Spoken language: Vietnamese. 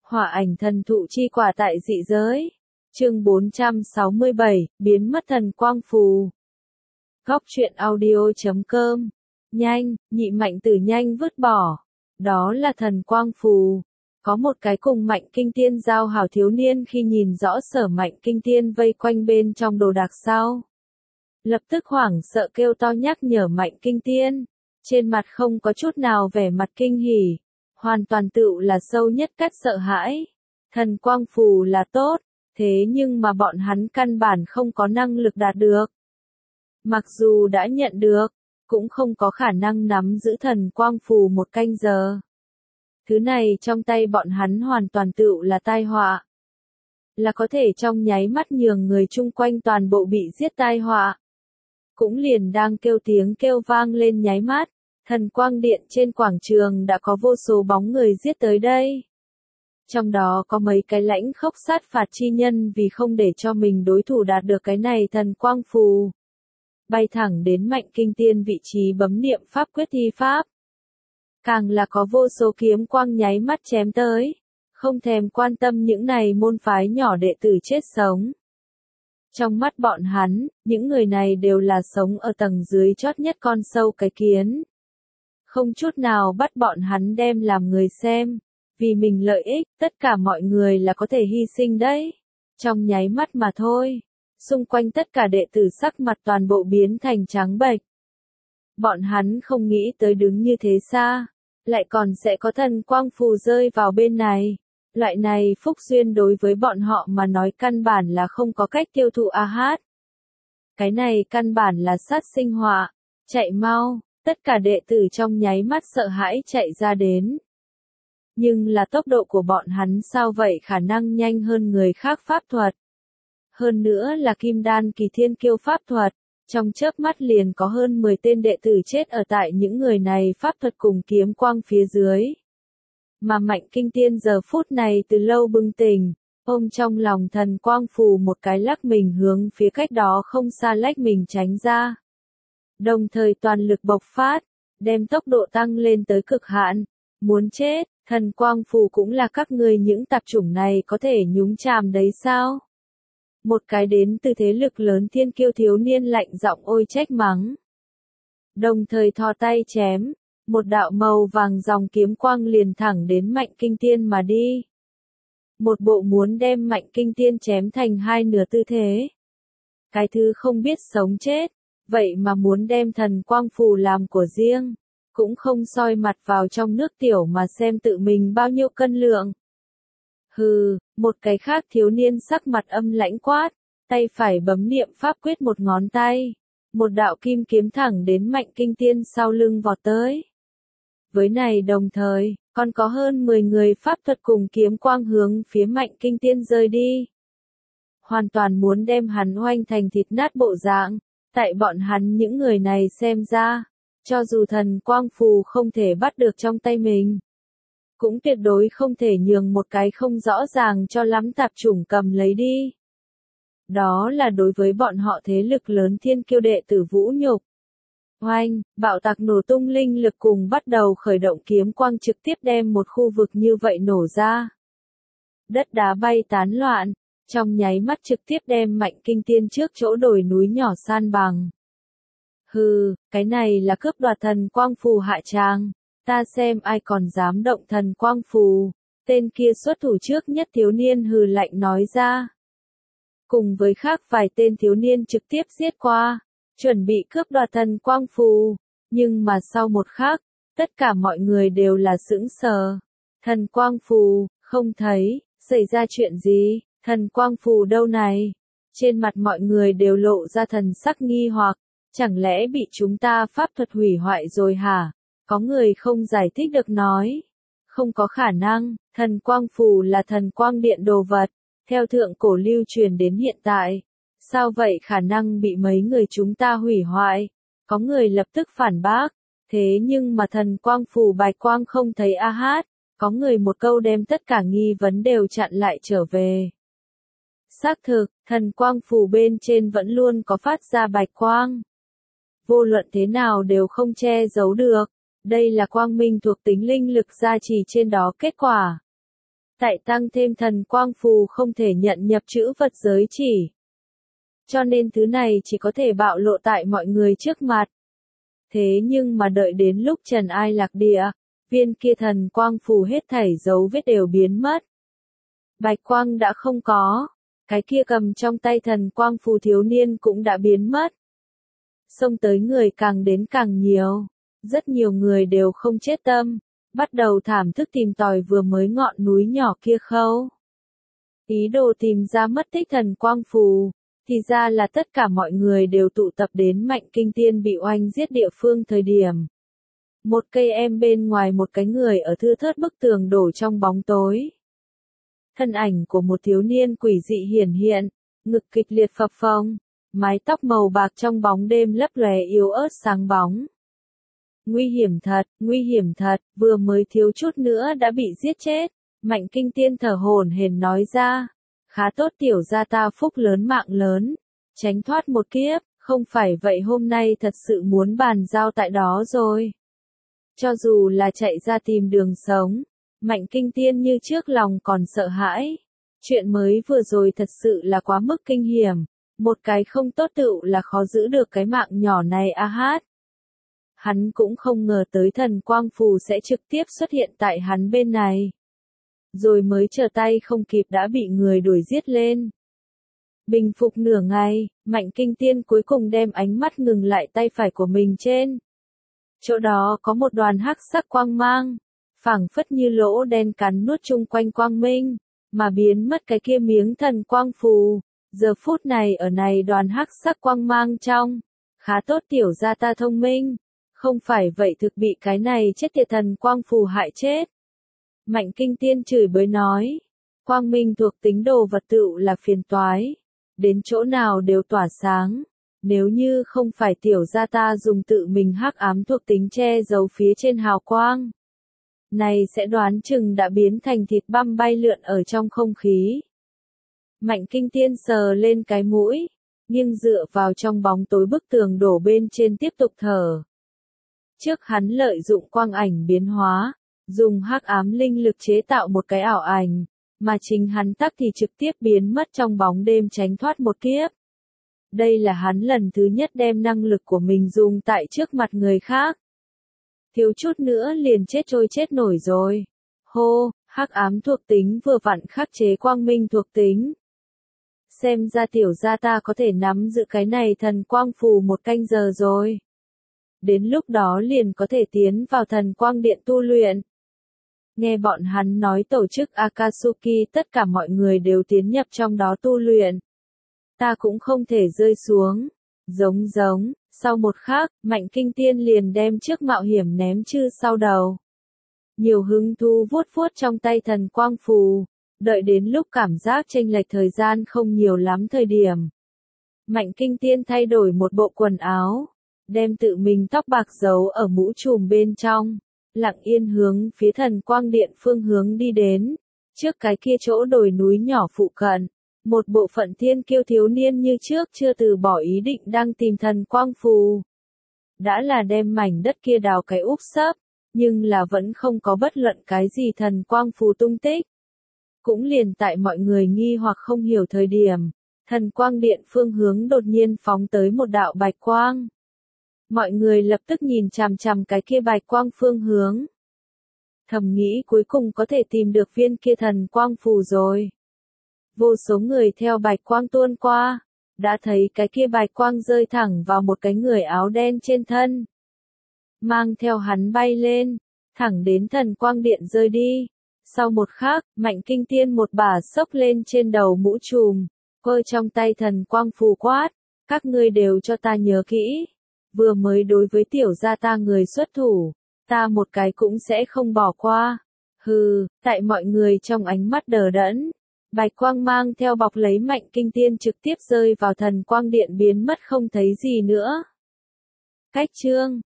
Hỏa ảnh thần thụ chi quả tại dị giới. Chương 467, biến mất thần quang phù. Góc truyện audio.com. Nhanh, nhị mạnh tử nhanh vứt bỏ. Đó là thần quang phù. Có một cái cùng Mạnh Kinh Tiên giao hảo thiếu niên khi nhìn rõ Sở Mạnh Kinh Tiên vây quanh bên trong đồ đạc sau. Lập tức hoảng sợ kêu to nhắc nhở Mạnh Kinh Tiên. Trên mặt không có chút nào vẻ mặt kinh hỉ. Hoàn toàn tựu là sâu nhất cách sợ hãi. Thần quang phù là tốt, thế nhưng mà bọn hắn căn bản không có năng lực đạt được. Mặc dù đã nhận được, cũng không có khả năng nắm giữ thần quang phù một canh giờ. Thứ này trong tay bọn hắn hoàn toàn tựu là tai họa. Là có thể trong nháy mắt nhường người chung quanh toàn bộ bị giết tai họa. Cũng liền đang kêu tiếng kêu vang lên nháy mắt. Thần quang điện trên quảng trường đã có vô số bóng người giết tới đây. Trong đó có mấy cái lãnh khốc sát phạt chi nhân vì không để cho mình đối thủ đạt được cái này thần quang phù. Bay thẳng đến Mạnh Kinh Tiên vị trí bấm niệm pháp quyết thi pháp. Càng là có vô số kiếm quang nháy mắt chém tới. Không thèm quan tâm những này môn phái nhỏ đệ tử chết sống. Trong mắt bọn hắn, những người này đều là sống ở tầng dưới chót nhất con sâu cái kiến. Không chút nào bắt bọn hắn đem làm người xem. Vì mình lợi ích, tất cả mọi người là có thể hy sinh đấy. Trong nháy mắt mà thôi. Xung quanh tất cả đệ tử sắc mặt toàn bộ biến thành trắng bệch. Bọn hắn không nghĩ tới đứng như thế xa. Lại còn sẽ có thần quang phù rơi vào bên này. Loại này phúc duyên đối với bọn họ mà nói căn bản là không có cách tiêu thụ hát. Cái này căn bản là sát sinh họa. Chạy mau. Tất cả đệ tử trong nháy mắt sợ hãi chạy ra đến. Nhưng là tốc độ của bọn hắn sao vậy khả năng nhanh hơn người khác pháp thuật. Hơn nữa là kim đan kỳ thiên kiêu pháp thuật. Trong chớp mắt liền có hơn 10 tên đệ tử chết ở tại những người này pháp thuật cùng kiếm quang phía dưới. Mà Mạnh Kinh Tiên giờ phút này từ lâu bừng tỉnh, ôm trong lòng thần quang phù một cái lắc mình hướng phía cách đó không xa lách mình tránh ra. Đồng thời toàn lực bộc phát, đem tốc độ tăng lên tới cực hạn. Muốn chết, thần quang phù cũng là các người những tạp chủng này có thể nhúng chàm đấy sao? Một cái đến từ thế lực lớn thiên kiêu thiếu niên lạnh giọng ôi trách mắng. Đồng thời thò tay chém, một đạo màu vàng dòng kiếm quang liền thẳng đến Mạnh Kinh Tiên mà đi. Một bộ muốn đem Mạnh Kinh Tiên chém thành hai nửa tư thế. Cái thứ không biết sống chết. Vậy mà muốn đem thần quang phù làm của riêng, cũng không soi mặt vào trong nước tiểu mà xem tự mình bao nhiêu cân lượng. Hừ, một cái khác thiếu niên sắc mặt âm lãnh quát, tay phải bấm niệm pháp quyết một ngón tay. Một đạo kim kiếm thẳng đến Mạnh Kinh Tiên sau lưng vọt tới. Với này đồng thời, còn có hơn 10 người pháp thuật cùng kiếm quang hướng phía Mạnh Kinh Tiên rơi đi. Hoàn toàn muốn đem hắn oanh thành thịt nát bộ dạng. Tại bọn hắn những người này xem ra, cho dù thần quang phù không thể bắt được trong tay mình, cũng tuyệt đối không thể nhường một cái không rõ ràng cho lắm tạp chủng cầm lấy đi. Đó là đối với bọn họ thế lực lớn thiên kiêu đệ tử vũ nhục. Oanh, bạo tạc nổ tung linh lực cùng bắt đầu khởi động kiếm quang trực tiếp đem một khu vực như vậy nổ ra. Đất đá bay tán loạn. Trong nháy mắt trực tiếp đem Mạnh Kinh Tiên trước chỗ đồi núi nhỏ san bằng. Hừ, cái này là cướp đoạt thần quang phù hạ tràng. Ta xem ai còn dám động thần quang phù. Tên kia xuất thủ trước nhất thiếu niên hừ lạnh nói ra. Cùng với khác vài tên thiếu niên trực tiếp giết qua. Chuẩn bị cướp đoạt thần quang phù. Nhưng mà sau một khắc, tất cả mọi người đều là sững sờ. Thần quang phù, không thấy, xảy ra chuyện gì? Thần quang phù đâu này? Trên mặt mọi người đều lộ ra thần sắc nghi hoặc, chẳng lẽ bị chúng ta pháp thuật hủy hoại rồi hả? Có người không giải thích được nói. Không có khả năng, thần quang phù là thần quang điện đồ vật, theo thượng cổ lưu truyền đến hiện tại. Sao vậy khả năng bị mấy người chúng ta hủy hoại? Có người lập tức phản bác, thế nhưng mà thần quang phù bạch quang không thấy hát. Có người một câu đem tất cả nghi vấn đều chặn lại trở về. Xác thực, thần quang phù bên trên vẫn luôn có phát ra bạch quang. Vô luận thế nào đều không che giấu được. Đây là quang minh thuộc tính linh lực gia trì trên đó kết quả. Tại tăng thêm thần quang phù không thể nhận nhập chữ vật giới chỉ. Cho nên thứ này chỉ có thể bạo lộ tại mọi người trước mặt. Thế nhưng mà đợi đến lúc Trần Ai lạc địa, viên kia thần quang phù hết thảy dấu vết đều biến mất. Bạch quang đã không có, cái kia cầm trong tay thần quang phù thiếu niên cũng đã biến mất. Xông tới người càng đến càng nhiều, rất nhiều người đều không chết tâm, bắt đầu thảm thức tìm tòi vừa mới ngọn núi nhỏ kia khâu. Ý đồ tìm ra mất tích thần quang phù, thì ra là tất cả mọi người đều tụ tập đến Mạnh Kinh Tiên bị oanh giết địa phương thời điểm. Một cây em bên ngoài một cái người ở thưa thớt bức tường đổ trong bóng tối. Thân ảnh của một thiếu niên quỷ dị hiển hiện, ngực kịch liệt phập phồng, mái tóc màu bạc trong bóng đêm lấp lóe yếu ớt sáng bóng. Nguy hiểm thật, vừa mới thiếu chút nữa đã bị giết chết, Mạnh Kinh Tiên thở hổn hển nói ra. Khá tốt tiểu gia ta phúc lớn mạng lớn, tránh thoát một kiếp, không phải vậy hôm nay thật sự muốn bàn giao tại đó rồi. Cho dù là chạy ra tìm đường sống, Mạnh Kinh Tiên như trước lòng còn sợ hãi. Chuyện mới vừa rồi thật sự là quá mức kinh hiểm, một cái không tốt tựu là khó giữ được cái mạng nhỏ này a hát. Hắn cũng không ngờ tới thần quang phù sẽ trực tiếp xuất hiện tại hắn bên này. Rồi mới trở tay không kịp đã bị người đuổi giết lên. Bình phục nửa ngày, Mạnh Kinh Tiên cuối cùng đem ánh mắt ngừng lại tay phải của mình trên. Chỗ đó có một đoàn hắc sắc quang mang, phảng phất như lỗ đen cắn nuốt chung quanh quang minh, mà biến mất cái kia miếng thần quang phù. Giờ phút này ở này đoàn hắc sắc quang mang trong, khá tốt tiểu gia ta thông minh, không phải vậy thực bị cái này chết tiệt thần quang phù hại chết. Mạnh Kinh Tiên chửi bới nói, quang minh thuộc tính đồ vật tựu là phiền toái, đến chỗ nào đều tỏa sáng, nếu như không phải tiểu gia ta dùng tự mình hắc ám thuộc tính che giấu phía trên hào quang. Này sẽ đoán chừng đã biến thành thịt băm bay lượn ở trong không khí. Mạnh Kinh Tiên sờ lên cái mũi, nghiêng dựa vào trong bóng tối bức tường đổ bên trên tiếp tục thở. Trước hắn lợi dụng quang ảnh biến hóa, dùng hắc ám linh lực chế tạo một cái ảo ảnh, mà chính hắn tắc thì trực tiếp biến mất trong bóng đêm tránh thoát một kiếp. Đây là hắn lần thứ nhất đem năng lực của mình dùng tại trước mặt người khác. Thiếu chút nữa liền chết trôi chết nổi rồi. Hô, hắc ám thuộc tính vừa vặn khắc chế quang minh thuộc tính. Xem ra tiểu gia ta có thể nắm giữ cái này thần quang phù một canh giờ rồi. Đến lúc đó liền có thể tiến vào thần quang điện tu luyện. Nghe bọn hắn nói tổ chức Akatsuki tất cả mọi người đều tiến nhập trong đó tu luyện. Ta cũng không thể rơi xuống. Giống, sau một khắc, Mạnh Kinh Tiên liền đem trước mạo hiểm ném chư sau đầu. Nhiều hứng thú vuốt vuốt trong tay thần quang phù, đợi đến lúc cảm giác chênh lệch thời gian không nhiều lắm thời điểm. Mạnh Kinh Tiên thay đổi một bộ quần áo, đem tự mình tóc bạc giấu ở mũ trùm bên trong, lặng yên hướng phía thần quang điện phương hướng đi đến, trước cái kia chỗ đồi núi nhỏ phụ cận. Một bộ phận thiên kiêu thiếu niên như trước chưa từ bỏ ý định đang tìm thần quang phù. Đã là đem mảnh đất kia đào cái úp sấp, nhưng là vẫn không có bất luận cái gì thần quang phù tung tích. Cũng liền tại mọi người nghi hoặc không hiểu thời điểm, thần quang điện phương hướng đột nhiên phóng tới một đạo bạch quang. Mọi người lập tức nhìn chằm chằm cái kia bạch quang phương hướng. Thầm nghĩ cuối cùng có thể tìm được viên kia thần quang phù rồi. Vô số người theo bạch quang tuôn qua, đã thấy cái kia bạch quang rơi thẳng vào một cái người áo đen trên thân. Mang theo hắn bay lên, thẳng đến thần quang điện rơi đi. Sau một khắc, Mạnh Kinh Tiên một bà xốc lên trên đầu mũ trùm, cơ trong tay thần quang phù quát, các ngươi đều cho ta nhớ kỹ. Vừa mới đối với tiểu gia ta người xuất thủ, ta một cái cũng sẽ không bỏ qua. Hừ, tại mọi người trong ánh mắt đờ đẫn. Bạch quang mang theo bọc lấy Mạnh Kinh Tiên trực tiếp rơi vào thần quang điện biến mất không thấy gì nữa. Cách chương